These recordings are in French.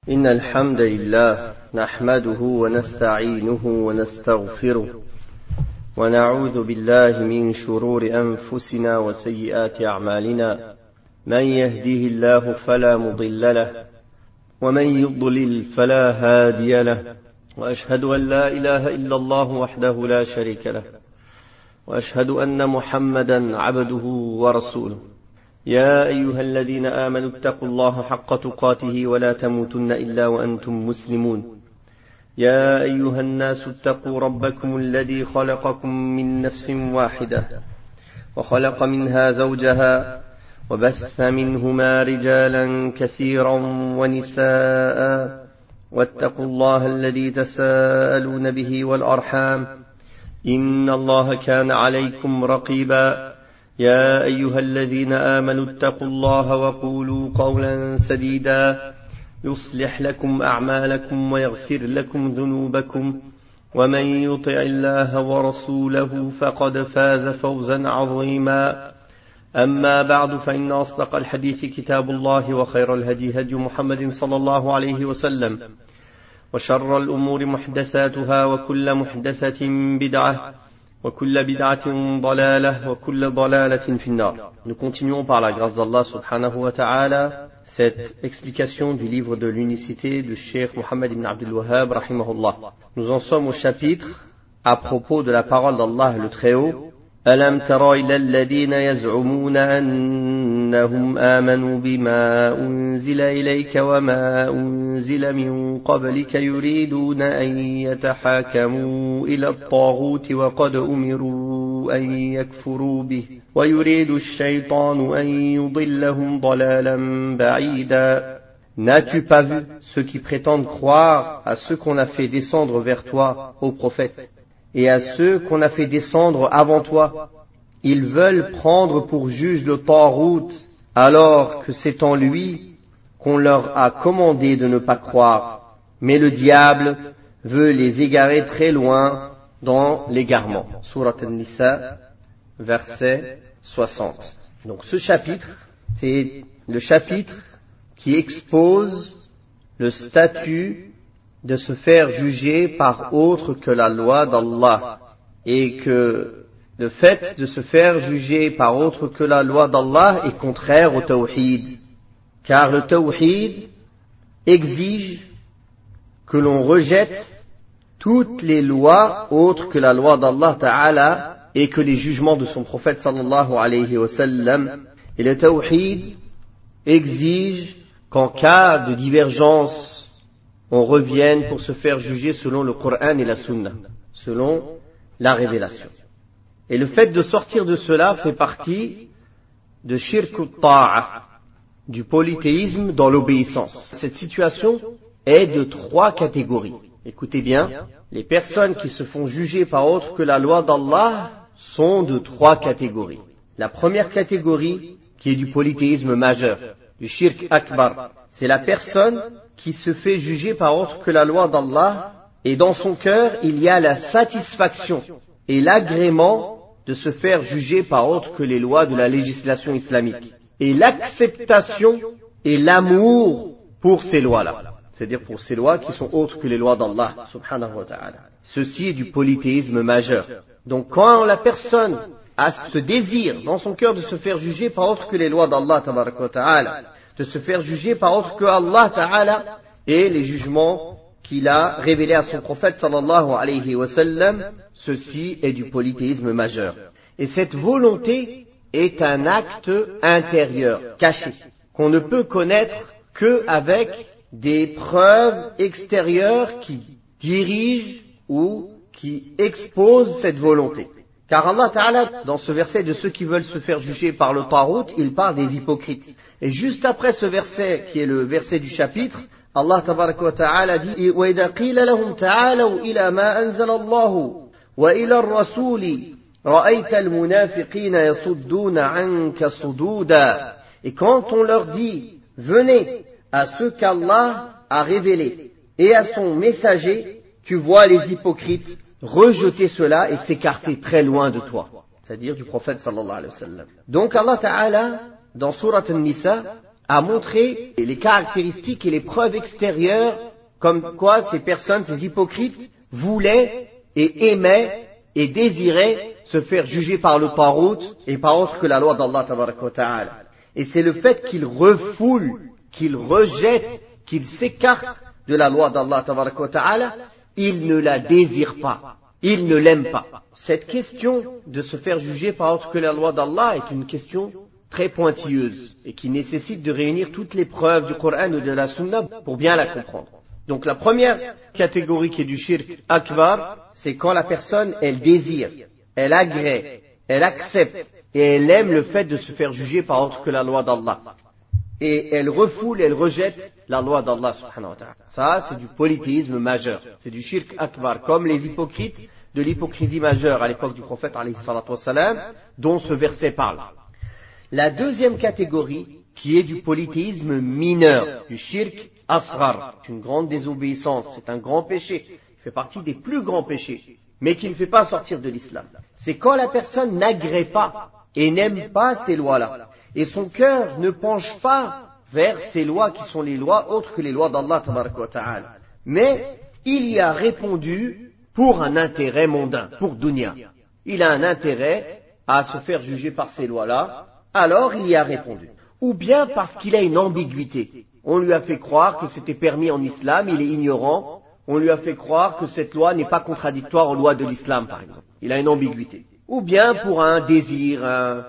إن الحمد لله نحمده ونستعينه ونستغفره ونعوذ بالله من شرور أنفسنا وسيئات أعمالنا من يهده الله فلا مضل له ومن يضلل فلا هادي له وأشهد أن لا إله إلا الله وحده لا شريك له وأشهد أن محمدا عبده ورسوله يا أيها الذين آمنوا اتقوا الله حق تقاته ولا تموتن إلا وأنتم مسلمون يا أيها الناس اتقوا ربكم الذي خلقكم من نفس واحدة وخلق منها زوجها وبث منهما رجالا كثيرا ونساء واتقوا الله الذي تساءلون به والأرحام إن الله كان عليكم رقيبا يا أيها الذين آمنوا اتقوا الله وقولوا قولا سديدا يصلح لكم أعمالكم ويغفر لكم ذنوبكم ومن يطع الله ورسوله فقد فاز فوزا عظيما أما بعد فإن أصدق الحديث كتاب الله وخير الهدي هدي محمد صلى الله عليه وسلم وشر الأمور محدثاتها وكل محدثة بدعة وكل بدعة ضلالة وكل ضلالة في النار. Nous continuons par la grâce d'Allah subhanahu wa ta'ala cette explication du livre de l'unicité de Cheikh Mohammed ibn Abdul Wahhab rahimahullah. Nous en sommes au chapitre à propos de la parole d'Allah le Très-Haut. ألم تر إلى الذين يزعمون أنهم آمنوا بما أنزل إليك وما أنزل من قبلك يريدون أن يتحاكموا إلى الطاغوت وقد أمروا أن يكفروا به ويريد الشيطان أن يضلهم ضلالا بعيدا. N'as-tu pas vu ceux qui prétendent croire à ceux qu'on a fait descendre vers toi, ô prophète, et à ceux qu'on a fait descendre avant toi? Ils veulent prendre pour juge le Tarout, alors que c'est en lui qu'on leur a commandé de ne pas croire. Mais le diable veut les égarer très loin dans l'égarement. Surat An-Nisa, verset 60. Donc ce chapitre, c'est le chapitre qui expose le statut de se faire juger par autre que la loi d'Allah, et que le fait de se faire juger par autre que la loi d'Allah est contraire au tawhid, car le tawhid exige que l'on rejette toutes les lois autres que la loi d'Allah Ta'ala et que les jugements de son prophète sallallahu alayhi wa sallam. Et le tawhid exige qu'en cas de divergence on revienne pour se faire juger selon le Coran et la Sunna, selon la révélation. Et le fait de sortir de cela fait partie de shirk ta'a, du polythéisme dans l'obéissance. Cette situation est de 3 catégories. Écoutez bien, les personnes qui se font juger par autre que la loi d'Allah sont de 3 catégories. La première catégorie, qui est du polythéisme majeur, du shirk akbar, c'est la personne qui se fait juger par autre que la loi d'Allah, et dans son cœur il y a la satisfaction et l'agrément de se faire juger par autre que les lois de la législation islamique, et l'acceptation et l'amour pour ces lois-là, c'est-à-dire pour ces lois qui sont autres que les lois d'Allah subhanahu wa ta'ala. Ceci est du polythéisme majeur. Donc quand la personne a ce désir dans son cœur de se faire juger par autre que les lois d'Allah tabaraka wa ta'ala, de se faire juger par autre que Allah Ta'ala et les jugements qu'il a révélés à son prophète sallallahu alayhi wa sallam, ceci est du polythéisme majeur. Et cette volonté est un acte intérieur, caché, qu'on ne peut connaître qu'avec des preuves extérieures qui dirigent ou qui exposent cette volonté. Car Allah Ta'ala, dans ce verset de ceux qui veulent se faire juger par le Tarout, il parle des hypocrites. Et juste après ce verset, qui est le verset du chapitre, Allah Tabaraka wa Ta'ala dit وَإِذَا قِيلَ لَهُمْ تَعَالَوْا إِلَى مَا أَنزَلَ اللَّهُ وَإِلَى الرَّسُولِ رَأَيْتَ الْمُنَافِقِينَ يَصُدُّونَ عَنْكَ صُدُودًا. Et quand on leur dit, venez à ce qu'Allah a révélé et à son messager, tu vois les hypocrites rejeter cela et s'écarter très loin de toi, c'est-à-dire du prophète sallallahu alayhi wa sallam. Donc Allah Ta'ala, dans Surat An-Nisa, a montré les caractéristiques et les preuves extérieures comme quoi ces personnes, ces hypocrites, voulaient et aimaient et désiraient se faire juger par le Tarout et par autre que la loi d'Allah tabaraka wa ta'ala. Et c'est le fait qu'ils refoulent, qu'ils rejettent, qu'ils s'écartent de la loi d'Allah tabaraka wa ta'ala, ils ne la désirent pas, ils ne l'aiment pas. Cette question de se faire juger par autre que la loi d'Allah est une question très pointilleuse et qui nécessite de réunir toutes les preuves du Coran ou de la Sunna pour bien la comprendre. Donc la première catégorie qui est du shirk akbar, c'est quand la personne, elle désire, elle agrée, elle accepte et elle aime le fait de se faire juger par autre que la loi d'Allah. Et elle refoule, elle rejette la loi d'Allah subhanahu wa ta'ala. Ça, c'est du polythéisme majeur. C'est du shirk akbar, comme les hypocrites de l'hypocrisie majeure à l'époque du prophète alayhi salatu wassalam, dont ce verset parle. La deuxième catégorie, qui est du polythéisme mineur, du shirk asghar, c'est une grande désobéissance, c'est un grand péché, il fait partie des plus grands péchés, mais qui ne fait pas sortir de l'islam. C'est quand la personne n'agrée pas et n'aime pas ces lois-là, et son cœur ne penche pas vers ces lois qui sont les lois autres que les lois d'Allah tabaraka wa ta'ala, mais il y a répondu pour un intérêt mondain, pour dunya. Il a un intérêt à se faire juger par ces lois-là, alors il y a répondu. Ou bien parce qu'il a une ambiguïté. On lui a fait croire que c'était permis en islam, il est ignorant. On lui a fait croire que cette loi n'est pas contradictoire aux lois de l'islam, par exemple. Il a une ambiguïté. Ou bien pour un désir,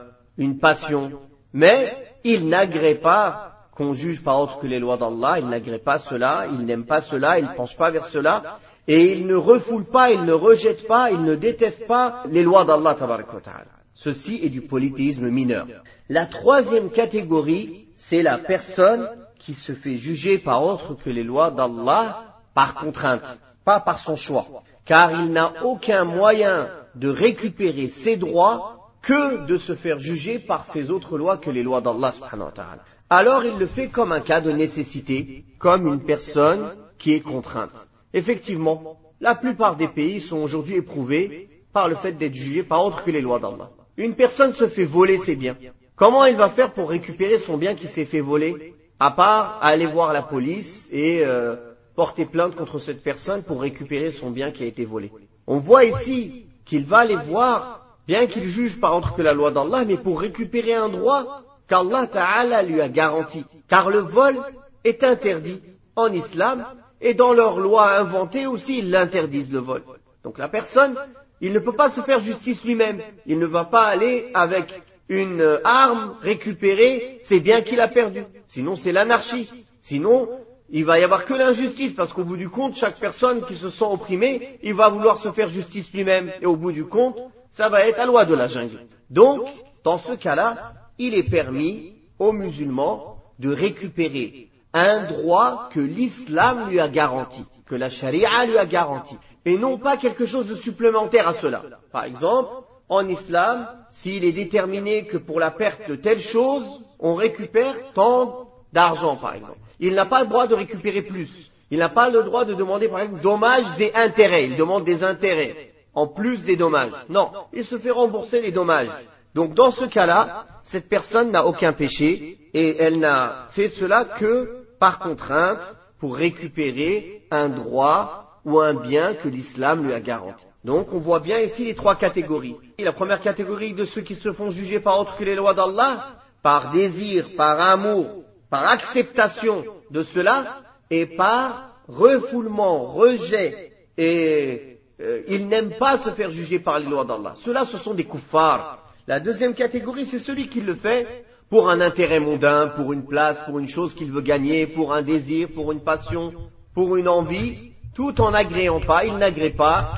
une passion. Mais il n'agrée pas qu'on juge par autre que les lois d'Allah, il n'agrée pas cela, il n'aime pas cela, il ne penche pas vers cela, et il ne refoule pas, il ne rejette pas, il ne déteste pas les lois d'Allah tabaraka wa ta'ala. Ceci est du polythéisme mineur. La troisième catégorie, c'est la personne qui se fait juger par autre que les lois d'Allah par contrainte, pas par son choix, car il n'a aucun moyen de récupérer ses droits que de se faire juger par ces autres lois que les lois d'Allah subhanahu wa ta'ala. Alors il le fait comme un cas de nécessité, comme une personne qui est contrainte. Effectivement, la plupart des pays sont aujourd'hui éprouvés par le fait d'être jugés par autre que les lois d'Allah. Une personne se fait voler ses biens. Comment il va faire pour récupérer son bien qui s'est fait voler, à part aller voir la police et porter plainte contre cette personne pour récupérer son bien qui a été volé? On voit ici qu'il va aller voir, bien qu'il juge par autre que la loi d'Allah, mais pour récupérer un droit qu'Allah Ta'ala lui a garanti. Car le vol est interdit en islam, et dans leurs lois inventées aussi, ils l'interdisent le vol. Donc la personne, il ne peut pas se faire justice lui-même. Il ne va pas aller avec une arme récupérer ses biens qu'il a perdus. Sinon c'est l'anarchie. Sinon, il va y avoir que l'injustice, parce qu'au bout du compte, chaque personne qui se sent opprimée, il va vouloir se faire justice lui-même. Et au bout du compte, ça va être la loi de la jungle. Donc, dans ce cas-là, il est permis aux musulmans de récupérer un droit que l'islam lui a garanti, que la charia lui a garanti, et non pas quelque chose de supplémentaire à cela. Par exemple, en islam, s'il est déterminé que pour la perte de telle chose, on récupère tant d'argent, par exemple. Il n'a pas le droit de récupérer plus. Il n'a pas le droit de demander, par exemple, dommages et intérêts. Il demande des intérêts, en plus des dommages. Non, il se fait rembourser les dommages. Donc dans ce cas-là, cette personne n'a aucun péché, et elle n'a fait cela que par contrainte, pour récupérer un droit ou un bien que l'islam lui a garanti. Donc on voit bien ici les trois catégories. La première catégorie de ceux qui se font juger par autre que les lois d'Allah, par désir, par amour, par acceptation de cela, et par refoulement, rejet, et ils n'aiment pas se faire juger par les lois d'Allah. Ceux-là, ce sont des kuffars. La deuxième catégorie, c'est celui qui le fait pour un intérêt mondain, pour une place, pour une chose qu'il veut gagner, pour un désir, pour une passion, pour une envie, tout en n'agréant pas, il n'agrée pas,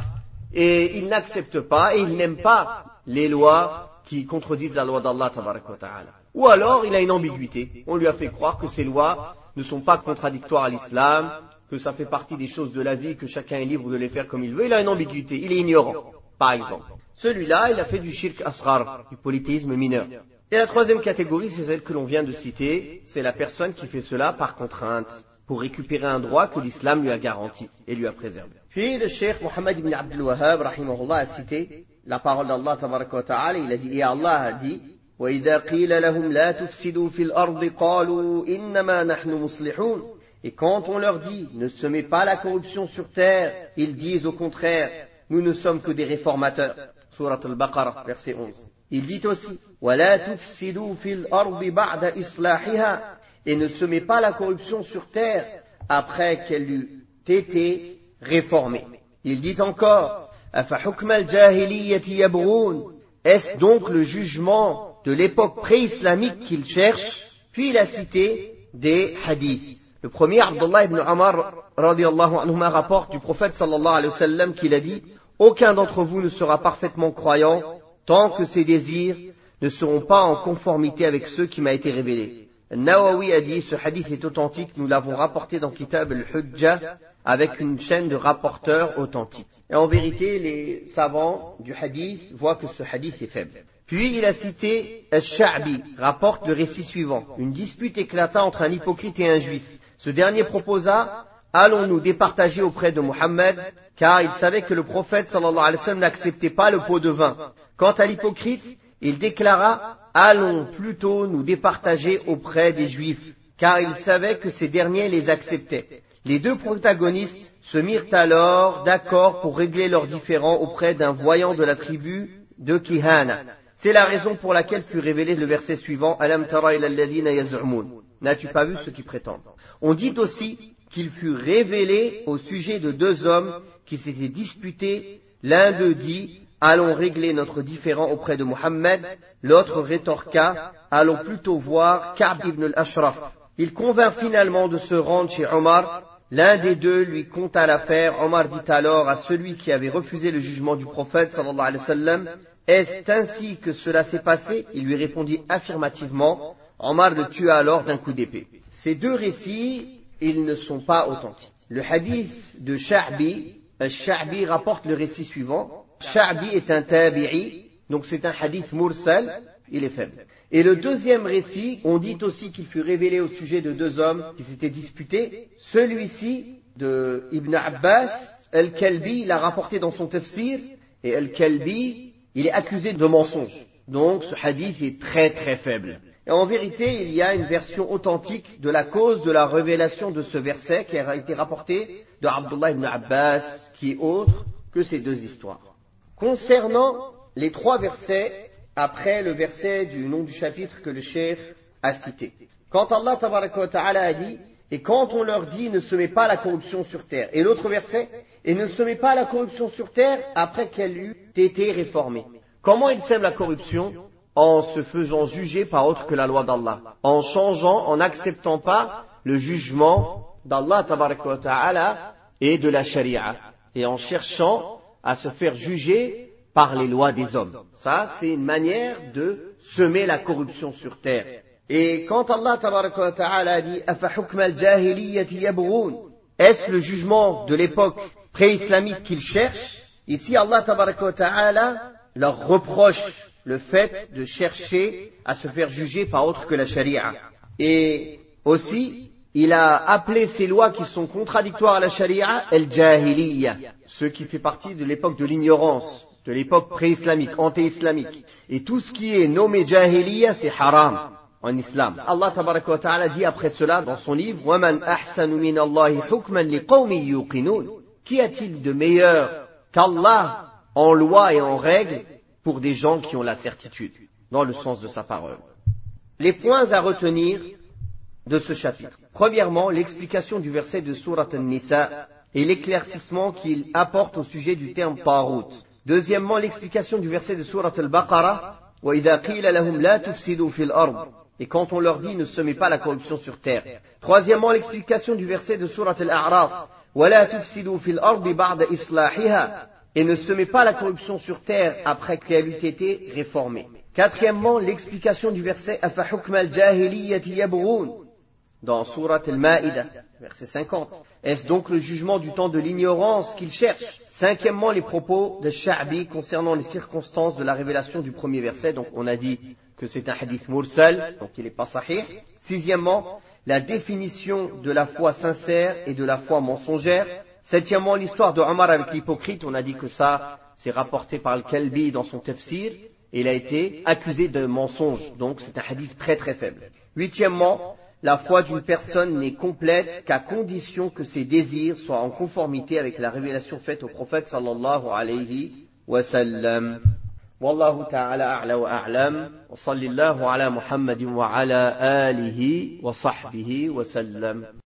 et il n'accepte pas, et il n'aime pas les lois qui contredisent la loi d'Allah tabaraka wa ta'ala. Ou alors, il a une ambiguïté. On lui a fait croire que ces lois ne sont pas contradictoires à l'islam, que ça fait partie des choses de la vie, que chacun est libre de les faire comme il veut. Il a une ambiguïté, il est ignorant, par exemple. Celui-là, il a fait du shirk asghar, du polythéisme mineur. Et la troisième catégorie, c'est celle que l'on vient de citer, c'est la personne qui fait cela par contrainte, pour récupérer un droit que l'islam lui a garanti et lui a préservé. Puis le cheikh Mohammed ibn Abdul Wahhab, rahimahullah, a cité la parole d'Allah tabaraka wa ta'ala, il a dit, et Allah a dit, وإذا قيل لهم لا تفسدوا في الأرض قالوا إنما نحن مصلحون. Et quand on leur dit ne semez pas la corruption sur terre, ils disent au contraire nous ne sommes que des réformateurs. Surat al-Baqarah, verset 11. Il dit aussi ولا تفسدوا في الأرض بعد إصلاحها, et ne semez pas la corruption sur terre après qu'elle eût été réformée. Il dit encore أفحكم الجاهلية يبغون, est-ce donc le jugement de l'époque pré-islamique qu'il cherche? Puis il a cité des hadiths. Le premier, Abdullah ibn Umar radiyallahu anhuma, rapporte du prophète sallallahu alayhi wa sallam qu'il a dit aucun d'entre vous ne sera parfaitement croyant tant que ses désirs ne seront pas en conformité avec ceux qui m'a été révélé. Nawawi a dit ce hadith est authentique, nous l'avons rapporté dans Kitab al-Hujjah avec une chaîne de rapporteurs authentiques. Et en vérité, les savants du hadith voient que ce hadith est faible. Puis il a cité Al-Sha'bi, rapporte le récit suivant. Une dispute éclata entre un hypocrite et un juif. Ce dernier proposa allons-nous départager auprès de Mohammed, car il savait que le prophète sallallahu alayhi wa sallam n'acceptait pas le pot de vin. Quant à l'hypocrite, il déclara allons plutôt nous départager auprès des juifs, car il savait que ces derniers les acceptaient. Les deux protagonistes se mirent alors d'accord pour régler leurs différends auprès d'un voyant de la tribu de Kihana. C'est la raison pour laquelle fut révélé le verset suivant Alam tara ila alladhina yaz'umun. N'as-tu pas vu ceux qui prétendent? On dit aussi qu'il fut révélé au sujet de deux hommes qui s'étaient disputés. L'un d'eux dit allons régler notre différend auprès de Mohammed. L'autre rétorqua allons plutôt voir Ka'b ibn al-Ashraf. Il convint finalement de se rendre chez Omar. L'un des deux lui conta l'affaire. Omar dit alors à celui qui avait refusé le jugement du prophète sallallahu alayhi wa sallam est-ce ainsi que cela s'est passé? Il lui répondit affirmativement. Omar le tua alors d'un coup d'épée. Ces deux récits, ils ne sont pas authentiques. Le hadith de Sha'bi, Al-Sha'bi rapporte le récit suivant. Sha'bi est un tabi'i, donc c'est un hadith mursal, il est faible. Et le deuxième récit, on dit aussi qu'il fut révélé au sujet de deux hommes qui s'étaient disputés. Celui-ci de Ibn Abbas, Al-Kalbi, l'a rapporté dans son tafsir, et Al-Kalbi, il est accusé de mensonge. Donc ce hadith est très très faible. Et en vérité, il y a une version authentique de la cause de la révélation de ce verset qui a été rapporté de Abdullah ibn Abbas, qui est autre que ces deux histoires. Concernant les trois versets, après le verset du nom du chapitre que le cheikh a cité. Quand Allah tabaraka wa ta'ala a dit, et quand on leur dit ne semez pas la corruption sur terre. Et l'autre verset, et ne semez pas la corruption sur terre après qu'elle eût été réformée. Comment ils sèment la corruption? En se faisant juger par autre que la loi d'Allah, en changeant, en n'acceptant pas le jugement d'Allah tabaraka wa ta'ala et de la sharia, et en cherchant à se faire juger par les lois des hommes. Ça, c'est une manière de semer la corruption sur terre. Et quand Allah tabaraka wa ta'ala a dit أَفَحُكْمَ الْجَاهِلِيَّةِ يَبْغُونَ, est-ce le jugement de l'époque pré-islamique qu'ils cherchent? Ici, Allah tabaraka wa ta'ala leur reproche le fait de chercher à se faire juger par autre que la charia. Et aussi, il a appelé ces lois qui sont contradictoires à la charia, el-jahiliya, ce qui fait partie de l'époque de l'ignorance, de l'époque pré-islamique, anté-islamique. Et tout ce qui est nommé jahiliya, c'est haram en islam. Allah tabaraka wa ta'ala dit après cela dans son livre, وَمَنْ أَحْسَنُ مِنَ اللَّهِ حُكْمًا لِقَوْمٍ يُوقِنُونَ. Qu'y a-t-il de meilleur qu'Allah en loi et en règle pour des gens qui ont la certitude, dans le sens de sa parole. Les points à retenir de ce chapitre. Premièrement, l'explication du verset de Surat An-Nisa et l'éclaircissement qu'il apporte au sujet du terme Tarout. Deuxièmement, l'explication du verset de Surat Al-Baqarah وَإِذَا قِيلَ لَهُمْ لَا تُفْسِدُوا فِي الْأَرْضِ, et quand on leur dit ne semez pas la corruption sur terre. Troisièmement, l'explication du verset de Surat Al-A'raf وَلَا تُفْسِدُوا فِي الْأَرْضِ بَعْدَ إِصْلَاحِهَا, et ne semez pas la corruption sur terre après qu'elle eût été réformée. Quatrièmement, l'explication du verset أَفَحُكْمَ الْجَاهِلِيَّةِ يَبْغُونَ dans Surat Al-Ma'idah, verset 50. Est-ce donc le jugement du temps de l'ignorance qu'il cherche? Cinquièmement, les propos de Sha'bi concernant les circonstances de la révélation du premier verset. Donc on a dit que c'est un hadith mursal, donc il n'est pas sahih. Sixièmement, la définition de la foi sincère et de la foi mensongère. Septièmement, l'histoire de Omar avec l'hypocrite. On a dit que ça, c'est rapporté par Al-Kalbi dans son tafsir. Et il a été accusé de mensonge. Donc c'est un hadith très très faible. Huitièmement, la foi d'une personne n'est complète qu'à condition que ses désirs soient en conformité avec la révélation faite au prophète sallallahu alayhi wa sallam. Wallahu ta'ala a'la wa a'lam. Wa sallallahu ala Muhammadin wa ala alihi wa sahbihi wa sallam.